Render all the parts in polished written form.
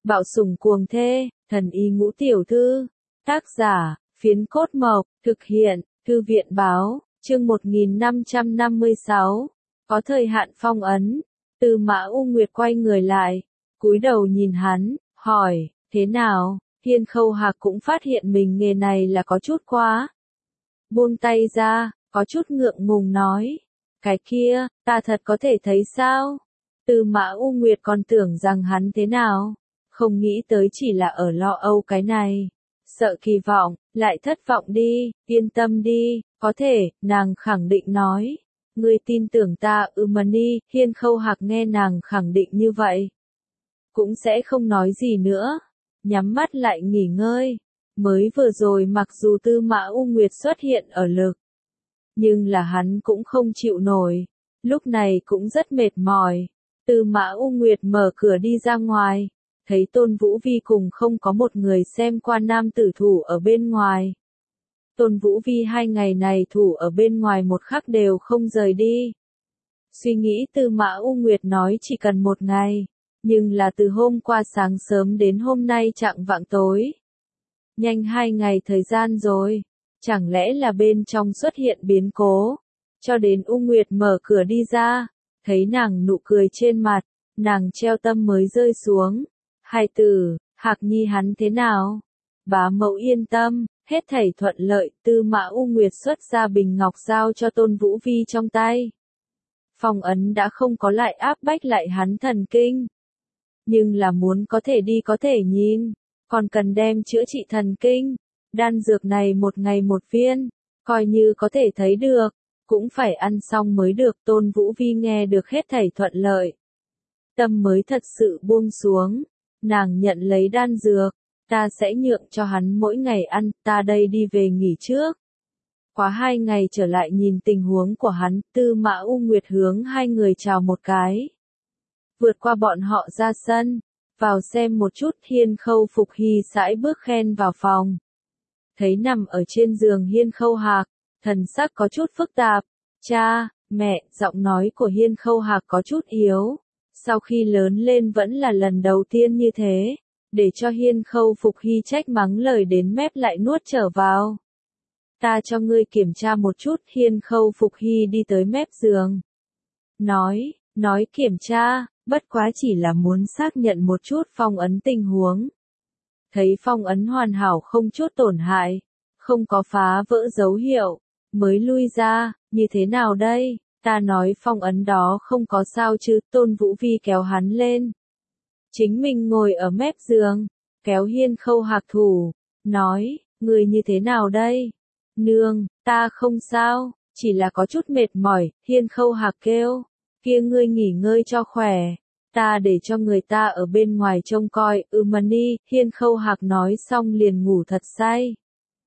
Bạo sủng cuồng thê, thần y ngũ tiểu thư. Tác giả, Phiến Cốt Mộc, thực hiện, Thư viện báo, chương 1556. Có thời hạn phong ấn. Tư Mã U Nguyệt quay người lại, cúi đầu nhìn hắn, hỏi, thế nào? Hiên Khâu Hạc cũng phát hiện mình nghề này là có chút quá. Buông tay ra, có chút ngượng ngùng nói, cái kia, ta thật có thể thấy sao? Tư Mã U Nguyệt còn tưởng rằng hắn thế nào? Không nghĩ tới chỉ là ở lo âu cái này. Sợ kỳ vọng, lại thất vọng đi, yên tâm đi, có thể, nàng khẳng định nói. Ngươi tin tưởng ta Mani, Hiên Khâu Hạc nghe nàng khẳng định như vậy. Cũng sẽ không nói gì nữa, nhắm mắt lại nghỉ ngơi. Mới vừa rồi mặc dù Tư Mã U Nguyệt xuất hiện ở lực, nhưng là hắn cũng không chịu nổi, lúc này cũng rất mệt mỏi. Tư Mã U Nguyệt mở cửa đi ra ngoài, thấy Tôn Vũ Vi cùng không có một người xem qua nam tử thủ ở bên ngoài. Tôn Vũ Vi 2 ngày này thủ ở bên ngoài một khắc đều không rời đi. Suy nghĩ Tư Mã U Nguyệt nói chỉ cần 1 ngày, nhưng là từ hôm qua sáng sớm đến hôm nay chạng vạng tối. Nhanh 2 ngày thời gian rồi, chẳng lẽ là bên trong xuất hiện biến cố. Cho đến U Nguyệt mở cửa đi ra, thấy nàng nụ cười trên mặt, nàng treo tâm mới rơi xuống. Hai tử, Hạc Nhi hắn thế nào? Bá mẫu yên tâm, hết thảy thuận lợi. Tư Mã U Nguyệt xuất ra bình ngọc giao cho Tôn Vũ Vi trong tay. Phong ấn đã không có lại áp bách lại hắn thần kinh. Nhưng là muốn có thể đi có thể nhìn, còn cần đem chữa trị thần kinh. Đan dược này 1 ngày 1 viên, coi như có thể thấy được, cũng phải ăn xong mới được. Tôn Vũ Vi nghe được hết thảy thuận lợi, tâm mới thật sự buông xuống. Nàng nhận lấy đan dược, ta sẽ nhượng cho hắn mỗi ngày ăn, ta đây đi về nghỉ trước. Quá 2 ngày trở lại nhìn tình huống của hắn. Tư Mã U Nguyệt hướng 2 người chào một cái, vượt qua bọn họ ra sân, vào xem một chút. Hiên Khâu Phục Hy sải bước khen vào phòng, thấy nằm ở trên giường Hiên Khâu Hạc, thần sắc có chút phức tạp. Cha, mẹ, giọng nói của Hiên Khâu Hạc có chút yếu. Sau khi lớn lên vẫn là lần đầu tiên như thế, để cho Hiên Khâu Phục Hy trách mắng lời đến mép lại nuốt trở vào. Ta cho ngươi kiểm tra một chút. Hiên Khâu Phục Hy đi tới mép giường, nói kiểm tra, bất quá chỉ là muốn xác nhận một chút phong ấn tình huống. Thấy phong ấn hoàn hảo không chút tổn hại, không có phá vỡ dấu hiệu, mới lui ra. Như thế nào đây? Ta nói phong ấn đó không có sao chứ. Tôn Vũ Vi kéo hắn lên, chính mình ngồi ở mép giường, kéo Hiên Khâu Hạc thủ, nói, người như thế nào đây? Nương, ta không sao, chỉ là có chút mệt mỏi. Hiên Khâu Hạc kêu, kia ngươi nghỉ ngơi cho khỏe, ta để cho người ta ở bên ngoài trông coi. Mani, Hiên Khâu Hạc nói xong liền ngủ thật say.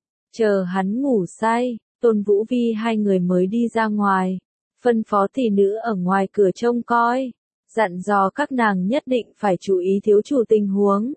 Chờ hắn ngủ say, Tôn Vũ Vi 2 người mới đi ra ngoài, phân phó tỷ nữ ở ngoài cửa trông coi, dặn dò các nàng nhất định phải chú ý thiếu chủ tình huống.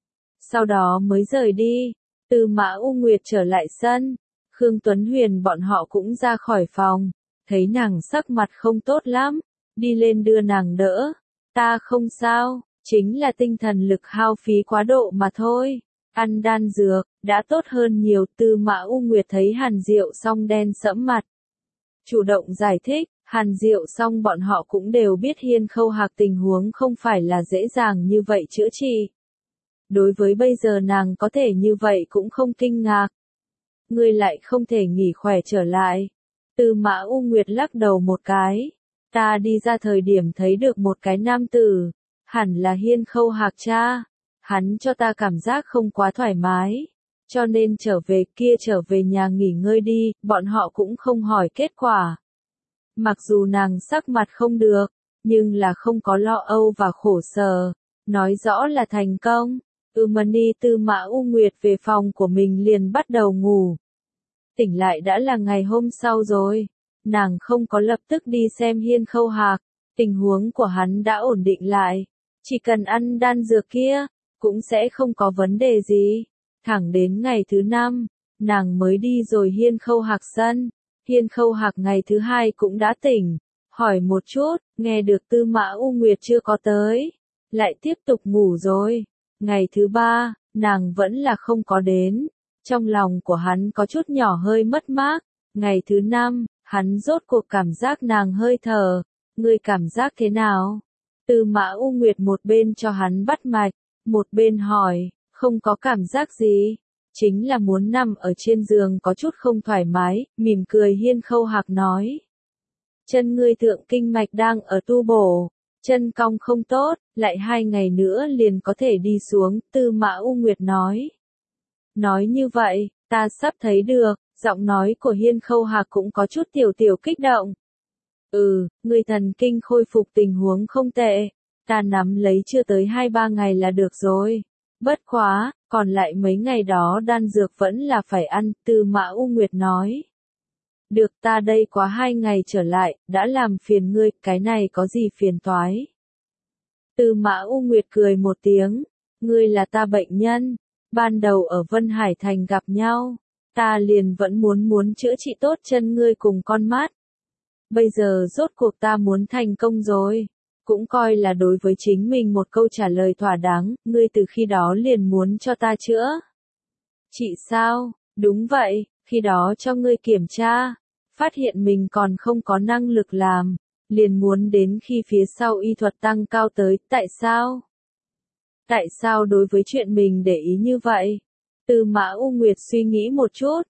Sau đó mới rời đi. Tư Mã U Nguyệt trở lại sân, Khương Tuấn Huyền bọn họ cũng ra khỏi phòng, thấy nàng sắc mặt không tốt lắm, đi lên đưa nàng đỡ. Ta không sao, chính là tinh thần lực hao phí quá độ mà thôi. Ăn đan dược, đã tốt hơn nhiều. Tư Mã U Nguyệt thấy Hàn Diệu Song đen sẫm mặt, chủ động giải thích. Hàn Diệu Song bọn họ cũng đều biết Hiên Khâu Hạc tình huống không phải là dễ dàng như vậy chữa trị. Đối với bây giờ nàng có thể như vậy cũng không kinh ngạc. Ngươi lại không thể nghỉ khỏe trở lại. Tư Mã U Nguyệt lắc đầu một cái. Ta đi ra thời điểm thấy được một cái nam tử, hẳn là Hiên Khâu Hạc cha. Hắn cho ta cảm giác không quá thoải mái, cho nên trở về nhà nghỉ ngơi đi. Bọn họ cũng không hỏi kết quả. Mặc dù nàng sắc mặt không được, nhưng là không có lo âu và khổ sở, nói rõ là thành công. Mani, Tư Mã U Nguyệt về phòng của mình liền bắt đầu ngủ. Tỉnh lại đã là ngày hôm sau rồi, nàng không có lập tức đi xem Hiên Khâu Hạc, tình huống của hắn đã ổn định lại, chỉ cần ăn đan dược kia, cũng sẽ không có vấn đề gì. Thẳng đến ngày thứ 5, nàng mới đi rồi Hiên Khâu Hạc sân. Hiên Khâu Hạc ngày thứ 2 cũng đã tỉnh, hỏi một chút, nghe được Tư Mã U Nguyệt chưa có tới, lại tiếp tục ngủ rồi. Ngày thứ 3, nàng vẫn là không có đến. Trong lòng của hắn có chút nhỏ hơi mất mát. Ngày thứ 5, hắn rốt cuộc cảm giác nàng hơi thở. Ngươi cảm giác thế nào? Tư Mã U Nguyệt một bên cho hắn bắt mạch, một bên hỏi, không có cảm giác gì. Chính là muốn nằm ở trên giường có chút không thoải mái, mỉm cười Hiên Khâu Hạc nói. Chân ngươi thượng kinh mạch đang ở tu bổ, chân cong không tốt, lại 2 ngày nữa liền có thể đi xuống, Tư Mã U Nguyệt nói. Nói như vậy, ta sắp thấy được, giọng nói của Hiên Khâu Hạc cũng có chút tiểu kích động. Người thần kinh khôi phục tình huống không tệ, ta nắm lấy chưa tới 2-3 ngày là được rồi. Bất quá, còn lại mấy ngày đó đan dược vẫn là phải ăn, Tư Mã U Nguyệt nói. Được, ta đây quá 2 ngày trở lại, đã làm phiền ngươi, cái này có gì phiền toái. Tư Mã U Nguyệt cười một tiếng, ngươi là ta bệnh nhân, ban đầu ở Vân Hải Thành gặp nhau, ta liền vẫn muốn chữa trị tốt chân ngươi cùng con mắt. Bây giờ rốt cuộc ta muốn thành công rồi, cũng coi là đối với chính mình một câu trả lời thỏa đáng, ngươi từ khi đó liền muốn cho ta chữa. Chị sao? Đúng vậy, khi đó cho ngươi kiểm tra, phát hiện mình còn không có năng lực làm, liền muốn đến khi phía sau y thuật tăng cao tới, tại sao? Tại sao đối với chuyện mình để ý như vậy? Tư Mã U Nguyệt suy nghĩ một chút,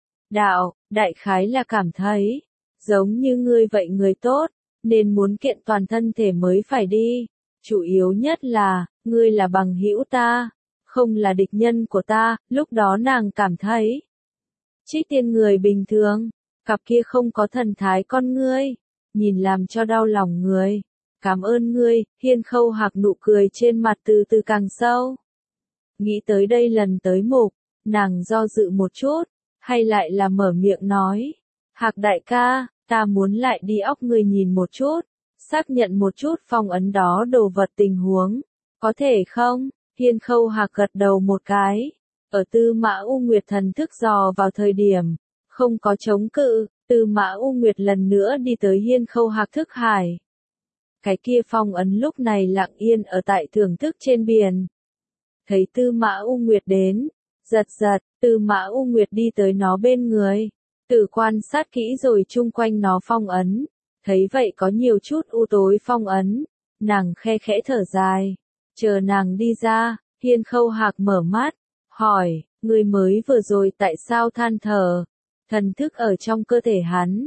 đại khái là cảm thấy, giống như ngươi vậy người tốt, nên muốn kiện toàn thân thể mới phải đi. Chủ yếu nhất là, ngươi là bằng hữu ta, không là địch nhân của ta, lúc đó nàng cảm thấy. Trích Tiên người bình thường, cặp kia không có thần thái con ngươi, nhìn làm cho đau lòng người. Cảm ơn ngươi, Hiên Khâu Hạc nụ cười trên mặt từ từ càng sâu. Nghĩ tới đây lần tới mục, nàng do dự một chút, hay lại là mở miệng nói. Hạc đại ca, ta muốn lại đi óc ngươi nhìn một chút, xác nhận một chút phong ấn đó đồ vật tình huống. Có thể không? Hiên Khâu Hạc gật đầu một cái. Ở Tư Mã U Nguyệt thần thức dò vào thời điểm, không có chống cự, Tư Mã U Nguyệt lần nữa đi tới Hiên Khâu Hạc thức hải. Cái kia phong ấn lúc này lặng yên ở tại thưởng thức trên biển. Thấy Tư Mã U Nguyệt đến, giật, Tư Mã U Nguyệt đi tới nó bên người, tự quan sát kỹ rồi chung quanh nó phong ấn, thấy vậy có nhiều chút u tối phong ấn, nàng khe khẽ thở dài, chờ nàng đi ra, Hiên Khâu Hạc mở mắt, hỏi, người mới vừa rồi tại sao than thở, thần thức ở trong cơ thể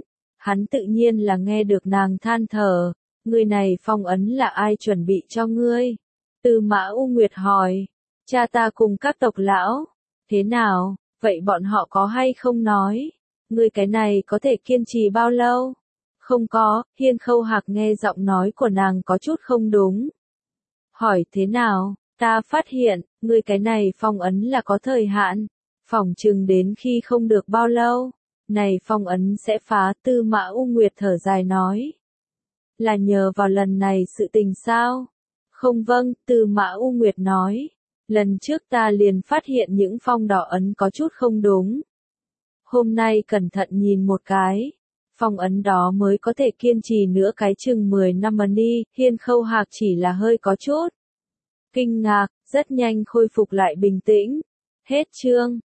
hắn tự nhiên là nghe được nàng than thở. Người này phong ấn là ai chuẩn bị cho ngươi? Tư Mã U Nguyệt hỏi. Cha ta cùng các tộc lão. Thế nào, vậy bọn họ có hay không nói? Ngươi cái này có thể kiên trì bao lâu? Không có, Hiên Khâu Hạc nghe giọng nói của nàng có chút không đúng. Hỏi thế nào, ta phát hiện, ngươi cái này phong ấn là có thời hạn. Phỏng chừng đến khi không được bao lâu. Này phong ấn sẽ phá, Tư Mã U Nguyệt thở dài nói. Là nhờ vào lần này sự tình sao? Không vâng, Tư Mã U Nguyệt nói. Lần trước ta liền phát hiện những phong đỏ ấn có chút không đúng. Hôm nay cẩn thận nhìn một cái. Phong ấn đó mới có thể kiên trì nữa cái chừng 10 năm ấn đi, Hiên Khâu Hạc chỉ là hơi có chút. Kinh ngạc, rất nhanh khôi phục lại bình tĩnh. Hết chương.